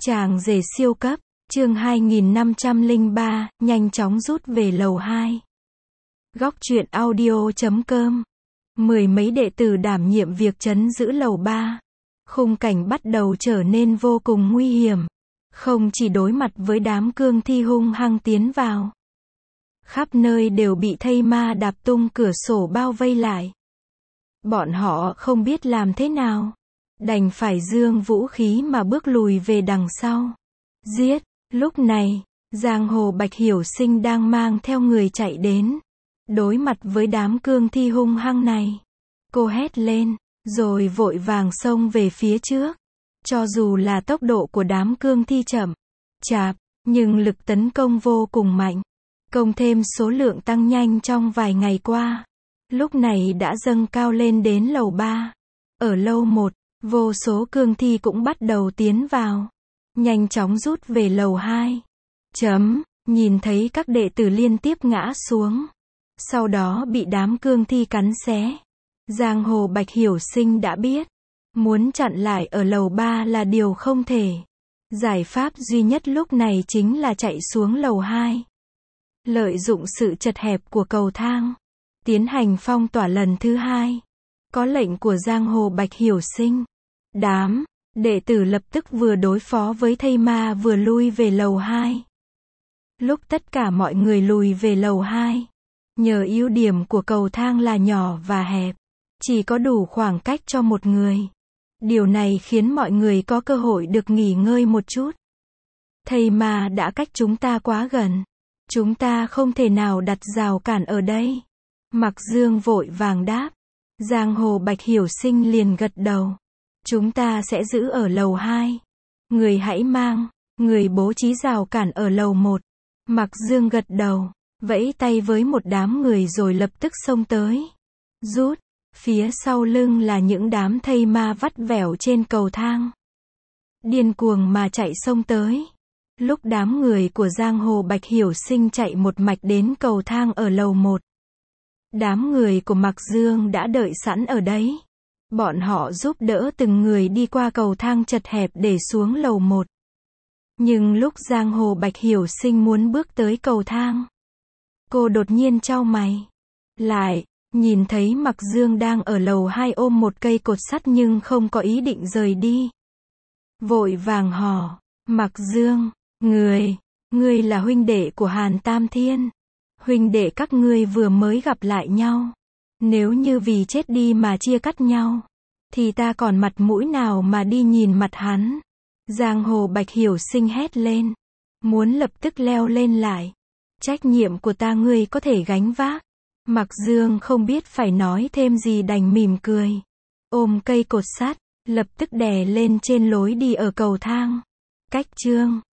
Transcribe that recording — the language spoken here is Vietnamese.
Chàng rể siêu cấp, chương 2503, nhanh chóng rút về lầu 2. Góc truyện audio.com. Mười mấy đệ tử đảm nhiệm việc trấn giữ lầu 3. Khung cảnh bắt đầu trở nên vô cùng nguy hiểm. Không chỉ đối mặt với đám cương thi hung hăng tiến vào. Khắp nơi đều bị thây ma đạp tung cửa sổ bao vây lại. Bọn họ không biết làm thế nào. Đành phải giương vũ khí mà bước lùi về đằng sau. Giết! Lúc này, giang hồ Bạch Hiểu Sinh đang mang theo người chạy đến. Đối mặt với đám cương thi hung hăng này. Cô hét lên, rồi vội vàng xông về phía trước. Cho dù là tốc độ của đám cương thi chậm, chạp, nhưng lực tấn công vô cùng mạnh. Cộng thêm số lượng tăng nhanh trong vài ngày qua. Lúc này đã dâng cao lên đến lầu 3. Ở lầu 1, vô số cương thi cũng bắt đầu tiến vào. Nhanh chóng rút về lầu 2. Nhìn thấy các đệ tử liên tiếp ngã xuống. Sau đó bị đám cương thi cắn xé. Giang hồ Bạch Hiểu Sinh đã biết. Muốn chặn lại ở lầu 3 là điều không thể. Giải pháp duy nhất lúc này chính là chạy xuống lầu 2. Lợi dụng sự chật hẹp của cầu thang. Tiến hành phong tỏa lần thứ 2. Có lệnh của giang hồ Bạch Hiểu Sinh. Đám đệ tử lập tức vừa đối phó với thây ma vừa lui về lầu 2. Lúc tất cả mọi người lùi về lầu 2, nhờ ưu điểm của cầu thang là nhỏ và hẹp, chỉ có đủ khoảng cách cho một người. Điều này khiến mọi người có cơ hội được nghỉ ngơi một chút. Thây ma đã cách chúng ta quá gần. Chúng ta không thể nào đặt rào cản ở đây. Mặc Dương vội vàng đáp. Giang hồ Bạch Hiểu Sinh liền gật đầu. Chúng ta sẽ giữ ở lầu 2. Người hãy mang, người bố trí rào cản ở lầu 1. Mặc Dương gật đầu, vẫy tay với một đám người rồi lập tức xông tới. Rút, phía sau lưng là những đám thây ma vắt vẻo trên cầu thang. Điên cuồng mà chạy xông tới. Lúc đám người của giang hồ Bạch Hiểu Sinh chạy một mạch đến cầu thang ở lầu 1. Đám người của Mặc Dương đã đợi sẵn ở đấy. Bọn họ giúp đỡ từng người đi qua cầu thang chật hẹp để xuống lầu 1. Nhưng lúc giang hồ Bạch Hiểu Sinh muốn bước tới cầu thang, cô đột nhiên chau mày. Lại, nhìn thấy Mặc Dương đang ở lầu 2 ôm một cây cột sắt nhưng không có ý định rời đi. Vội vàng hỏi, Mặc Dương, ngươi là huynh đệ của Hàn Tam Thiên. Huynh đệ các ngươi vừa mới gặp lại nhau. Nếu như vì chết đi mà chia cắt nhau, thì ta còn mặt mũi nào mà đi nhìn mặt hắn. Giang hồ Bạch Hiểu Sinh hét lên. Muốn lập tức leo lên lại. Trách nhiệm của ta ngươi có thể gánh vác. Mặc Dương không biết phải nói thêm gì đành mỉm cười. Ôm cây cột sắt, lập tức đè lên trên lối đi ở cầu thang. Cách chương